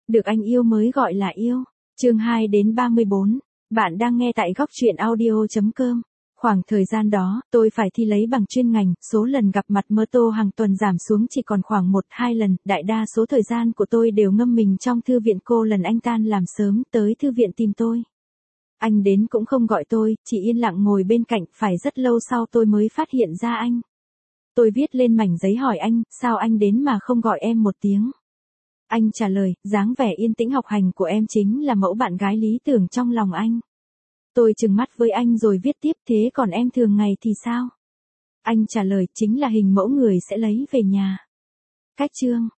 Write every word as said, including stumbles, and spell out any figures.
Được anh yêu mới gọi là yêu. Chương hai đến ba mươi bốn. Bạn đang nghe tại góc truyện audio chấm com. Khoảng thời gian đó, tôi phải thi lấy bằng chuyên ngành, số lần gặp mặt Mơ Tô hàng tuần giảm xuống chỉ còn khoảng một hai lần, đại đa số thời gian của tôi đều ngâm mình trong thư viện. Cô lần anh tan làm sớm tới thư viện tìm tôi. Anh đến cũng không gọi tôi, chỉ yên lặng ngồi bên cạnh, phải rất lâu sau tôi mới phát hiện ra anh. Tôi viết lên mảnh giấy hỏi anh, sao anh đến mà không gọi em một tiếng? Anh trả lời, dáng vẻ yên tĩnh học hành của em chính là mẫu bạn gái lý tưởng trong lòng anh. Tôi trừng mắt với anh rồi viết tiếp, thế còn em thường ngày thì sao? Anh trả lời, chính là hình mẫu người sẽ lấy về nhà. Cách chương.